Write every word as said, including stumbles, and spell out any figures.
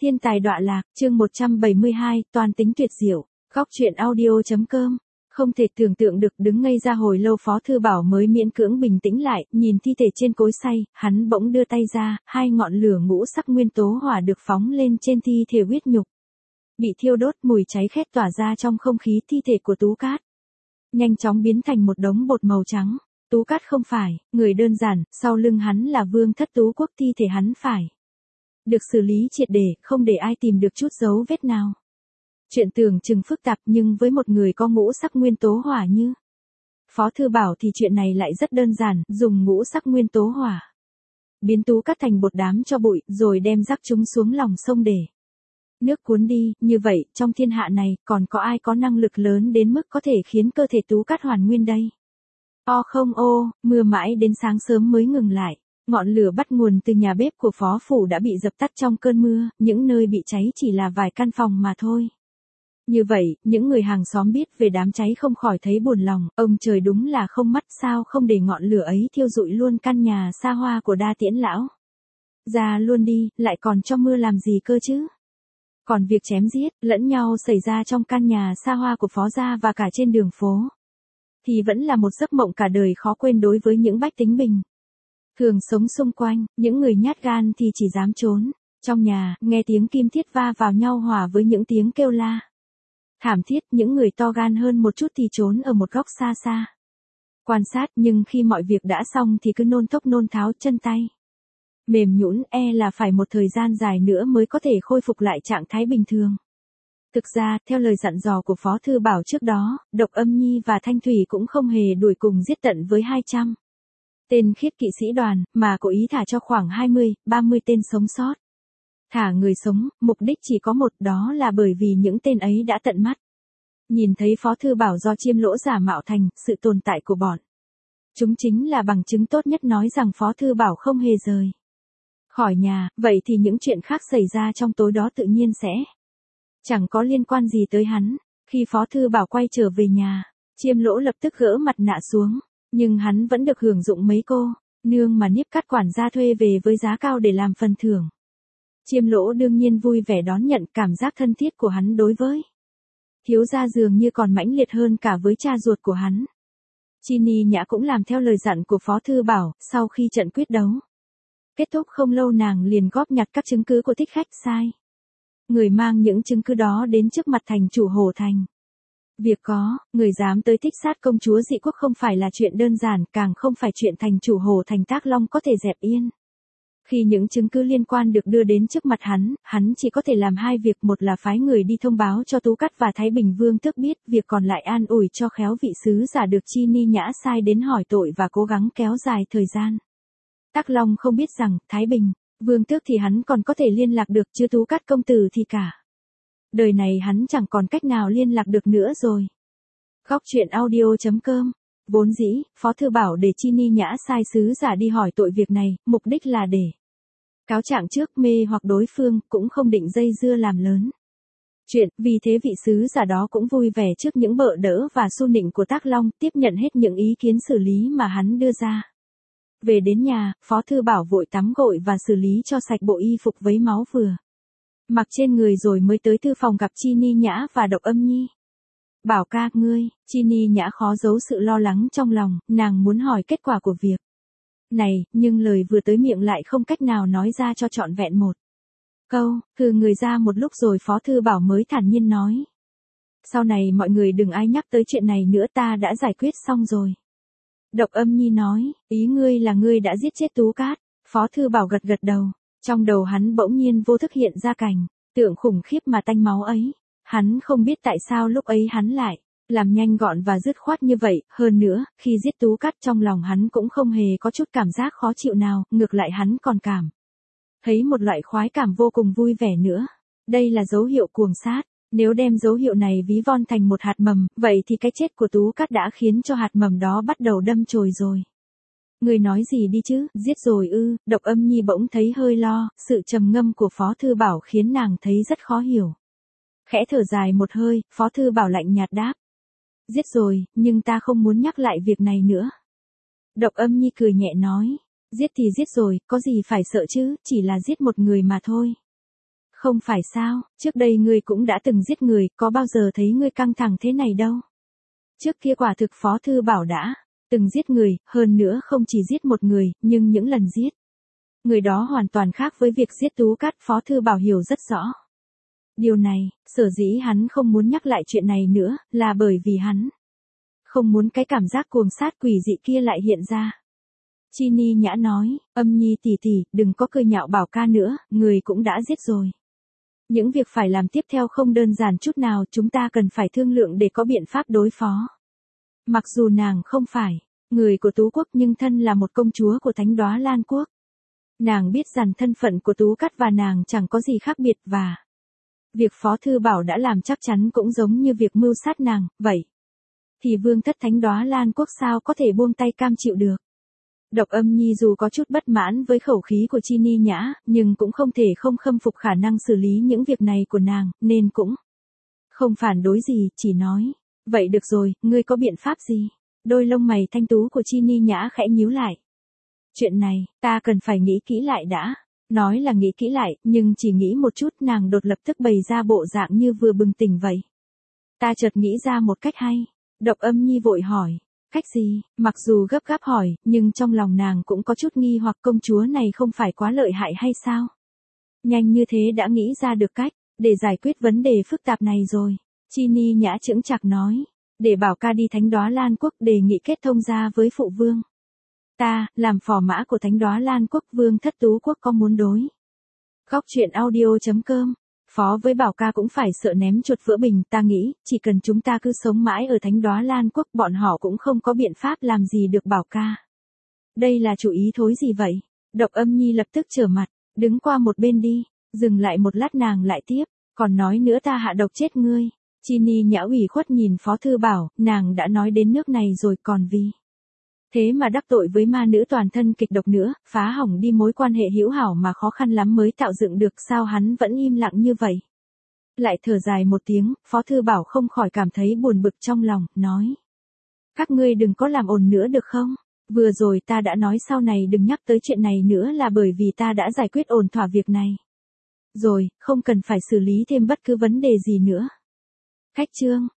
Thiên tài đọa lạc, chương một trăm bảy mươi hai, toàn tính tuyệt diệu, góc truyện audio.com. Không thể tưởng tượng được, đứng ngây ra hồi lâu Phó Thư Bảo mới miễn cưỡng bình tĩnh lại, nhìn thi thể trên cối xay, hắn bỗng đưa tay ra, hai ngọn lửa ngũ sắc nguyên tố hỏa được phóng lên trên thi thể huyết nhục. Bị thiêu đốt, mùi cháy khét tỏa ra trong không khí, thi thể của Tú Cát nhanh chóng biến thành một đống bột màu trắng. Tú Cát không phải người đơn giản, sau lưng hắn là Vương Thất Tú Quốc, thi thể hắn phải được xử lý triệt để, không để ai tìm được chút dấu vết nào. Chuyện tưởng chừng phức tạp, nhưng với một người có ngũ sắc nguyên tố hỏa như Phó Thư Bảo thì chuyện này lại rất đơn giản, dùng ngũ sắc nguyên tố hỏa biến Tú Cát thành bột đám cho bụi, rồi đem rắc chúng xuống lòng sông để nước cuốn đi. Như vậy, trong thiên hạ này, còn có ai có năng lực lớn đến mức có thể khiến cơ thể Tú Cát hoàn nguyên đây? O không ô, mưa mãi đến sáng sớm mới ngừng lại. Ngọn lửa bắt nguồn từ nhà bếp của phó phủ đã bị dập tắt trong cơn mưa, những nơi bị cháy chỉ là vài căn phòng mà thôi. Như vậy, những người hàng xóm biết về đám cháy không khỏi thấy buồn lòng, ông trời đúng là không mắt, sao không để ngọn lửa ấy thiêu rụi luôn căn nhà xa hoa của Đa Tiễn lão. Ra luôn đi, lại còn cho mưa làm gì cơ chứ? Còn việc chém giết, lẫn nhau xảy ra trong căn nhà xa hoa của phó gia và cả trên đường phố, thì vẫn là một giấc mộng cả đời khó quên đối với những bách tính bình thường sống xung quanh. Những người nhát gan thì chỉ dám trốn trong nhà, nghe tiếng kim thiết va vào nhau hòa với những tiếng kêu la thảm thiết. Những người to gan hơn một chút thì trốn ở một góc xa xa quan sát, nhưng khi mọi việc đã xong thì cứ nôn thốc nôn tháo, chân tay mềm nhũn, e là phải một thời gian dài nữa mới có thể khôi phục lại trạng thái bình thường. Thực ra, theo lời dặn dò của Phó Thư Bảo trước đó, Độc Âm Nhi và Thanh Thủy cũng không hề đuổi cùng giết tận với hai trăm tên khiết kỵ sĩ đoàn, mà cố ý thả cho khoảng hai mươi, ba mươi tên sống sót. Thả người sống, mục đích chỉ có một, đó là bởi vì những tên ấy đã tận mắt nhìn thấy Phó Thư Bảo do chiêm lỗ giả mạo thành, sự tồn tại của bọn chúng chính là bằng chứng tốt nhất nói rằng Phó Thư Bảo không hề rời khỏi nhà, vậy thì những chuyện khác xảy ra trong tối đó tự nhiên sẽ chẳng có liên quan gì tới hắn. Khi Phó Thư Bảo quay trở về nhà, chiêm lỗ lập tức gỡ mặt nạ xuống, nhưng hắn vẫn được hưởng dụng mấy cô nương mà Niếp Cát quản gia thuê về với giá cao để làm phần thưởng. Chiêm lỗ đương nhiên vui vẻ đón nhận, cảm giác thân thiết của hắn đối với thiếu gia dường như còn mãnh liệt hơn cả với cha ruột của hắn. Chi Ni Nhã cũng làm theo lời dặn của Phó Thư Bảo, sau khi trận quyết đấu kết thúc không lâu, nàng liền góp nhặt các chứng cứ của thích khách, sai người mang những chứng cứ đó đến trước mặt thành chủ Hồ Thành. Việc có người dám tới thích sát công chúa dị quốc không phải là chuyện đơn giản, càng không phải chuyện thành chủ Hồ Thành Tác Long có thể dẹp yên. Khi những chứng cứ liên quan được đưa đến trước mặt hắn, hắn chỉ có thể làm hai việc, một là phái người đi thông báo cho Tú Cát và Thái Bình Vương Tước biết, việc còn lại an ủi cho khéo vị sứ giả được Chi Ni Nhã sai đến hỏi tội và cố gắng kéo dài thời gian. Tác Long không biết rằng, Thái Bình Vương Tước thì hắn còn có thể liên lạc được, chứ Tú Cát công tử thì cả đời này hắn chẳng còn cách nào liên lạc được nữa rồi. Góc truyện audio.com. Vốn dĩ, Phó Thư Bảo để Chi Ni Nhã sai sứ giả đi hỏi tội việc này, mục đích là để cáo trạng trước, mê hoặc đối phương, cũng không định dây dưa làm lớn chuyện. Vì thế vị sứ giả đó cũng vui vẻ trước những bợ đỡ và xu nịnh của Tác Long, tiếp nhận hết những ý kiến xử lý mà hắn đưa ra. Về đến nhà, Phó Thư Bảo vội tắm gội và xử lý cho sạch bộ y phục vấy máu vừa mặc trên người, rồi mới tới thư phòng gặp Chi Ni Nhã và Độc Âm Nhi. Bảo ca, ngươi. Chi Ni Nhã khó giấu sự lo lắng trong lòng, nàng muốn hỏi kết quả của việc này, nhưng lời vừa tới miệng lại không cách nào nói ra cho trọn vẹn một câu. Thư người ra một lúc rồi Phó Thư Bảo mới thản nhiên nói: sau này mọi người đừng ai nhắc tới chuyện này nữa, ta đã giải quyết xong rồi. Độc Âm Nhi nói: ý ngươi là ngươi đã giết chết Tú Cát? Phó Thư Bảo gật gật đầu. Trong đầu hắn bỗng nhiên vô thức hiện ra cảnh tượng khủng khiếp mà tanh máu ấy. Hắn không biết tại sao lúc ấy hắn lại làm nhanh gọn và dứt khoát như vậy. Hơn nữa, khi giết Tú Cát trong lòng hắn cũng không hề có chút cảm giác khó chịu nào, ngược lại hắn còn cảm thấy một loại khoái cảm vô cùng vui vẻ nữa. Đây là dấu hiệu cuồng sát. Nếu đem dấu hiệu này ví von thành một hạt mầm, vậy thì cái chết của Tú Cát đã khiến cho hạt mầm đó bắt đầu đâm chồi rồi. Người nói gì đi chứ, giết rồi ư? Độc Âm Nhi bỗng thấy hơi lo, sự trầm ngâm của Phó Thư Bảo khiến nàng thấy rất khó hiểu. Khẽ thở dài một hơi, Phó Thư Bảo lạnh nhạt đáp: giết rồi, nhưng ta không muốn nhắc lại việc này nữa. Độc Âm Nhi cười nhẹ nói: giết thì giết rồi, có gì phải sợ chứ, chỉ là giết một người mà thôi. Không phải sao, trước đây ngươi cũng đã từng giết người, có bao giờ thấy ngươi căng thẳng thế này đâu. Trước kia quả thực Phó Thư Bảo đã từng giết người, hơn nữa không chỉ giết một người, nhưng những lần giết người đó hoàn toàn khác với việc giết Tú Cát, Phó Thư Bảo hiểu rất rõ. Điều này, sở dĩ hắn không muốn nhắc lại chuyện này nữa, là bởi vì hắn không muốn cái cảm giác cuồng sát quỷ dị kia lại hiện ra. Chi Ni Nhã nói, Âm Nhi tỷ tỷ, đừng có cười nhạo Bảo ca nữa, người cũng đã giết rồi. Những việc phải làm tiếp theo không đơn giản chút nào, chúng ta cần phải thương lượng để có biện pháp đối phó. Mặc dù nàng không phải người của Tú Quốc nhưng thân là một công chúa của Thánh Đóa Lan Quốc. Nàng biết rằng thân phận của Tú Cát và nàng chẳng có gì khác biệt và việc Phó Thư Bảo đã làm chắc chắn cũng giống như việc mưu sát nàng, vậy thì vương thất Thánh Đóa Lan Quốc sao có thể buông tay cam chịu được. Độc Âm Nhi dù có chút bất mãn với khẩu khí của Chi Ni Nhã, nhưng cũng không thể không khâm phục khả năng xử lý những việc này của nàng, nên cũng không phản đối gì, chỉ nói, vậy được rồi, ngươi có biện pháp gì? Đôi lông mày thanh tú của Chi Ni Nhã khẽ nhíu lại. Chuyện này, ta cần phải nghĩ kỹ lại đã. Nói là nghĩ kỹ lại, nhưng chỉ nghĩ một chút nàng đột lập tức bày ra bộ dạng như vừa bừng tỉnh vậy. Ta chợt nghĩ ra một cách hay. Độc Âm Nhi vội hỏi. Cách gì? Mặc dù gấp gáp hỏi, nhưng trong lòng nàng cũng có chút nghi hoặc công chúa này không phải quá lợi hại hay sao? Nhanh như thế đã nghĩ ra được cách, để giải quyết vấn đề phức tạp này rồi. Chi Ni Nhã chững chạc nói. Để Bảo ca đi Thánh Đóa Lan Quốc đề nghị kết thông gia với phụ vương. Ta, làm phò mã của Thánh Đóa Lan Quốc, vương thất Tú Quốc có muốn đối. Góc truyện audio chấm com. Phó với Bảo ca cũng phải sợ ném chuột vỡ bình, ta nghĩ, chỉ cần chúng ta cứ sống mãi ở Thánh Đóa Lan Quốc, bọn họ cũng không có biện pháp làm gì được Bảo ca. Đây là chủ ý thối gì vậy? Độc Âm Nhi lập tức trở mặt, đứng qua một bên đi, dừng lại một lát nàng lại tiếp, còn nói nữa ta hạ độc chết ngươi. Chi Ni Nhã ủy khuất nhìn Phó Thư Bảo, nàng đã nói đến nước này rồi còn vì thế mà đắc tội với ma nữ toàn thân kịch độc nữa, phá hỏng đi mối quan hệ hữu hảo mà khó khăn lắm mới tạo dựng được, sao hắn vẫn im lặng như vậy. Lại thở dài một tiếng, Phó Thư Bảo không khỏi cảm thấy buồn bực trong lòng, nói. Các ngươi đừng có làm ồn nữa được không? Vừa rồi ta đã nói sau này đừng nhắc tới chuyện này nữa là bởi vì ta đã giải quyết ổn thỏa việc này. Rồi, không cần phải xử lý thêm bất cứ vấn đề gì nữa. Khách trương,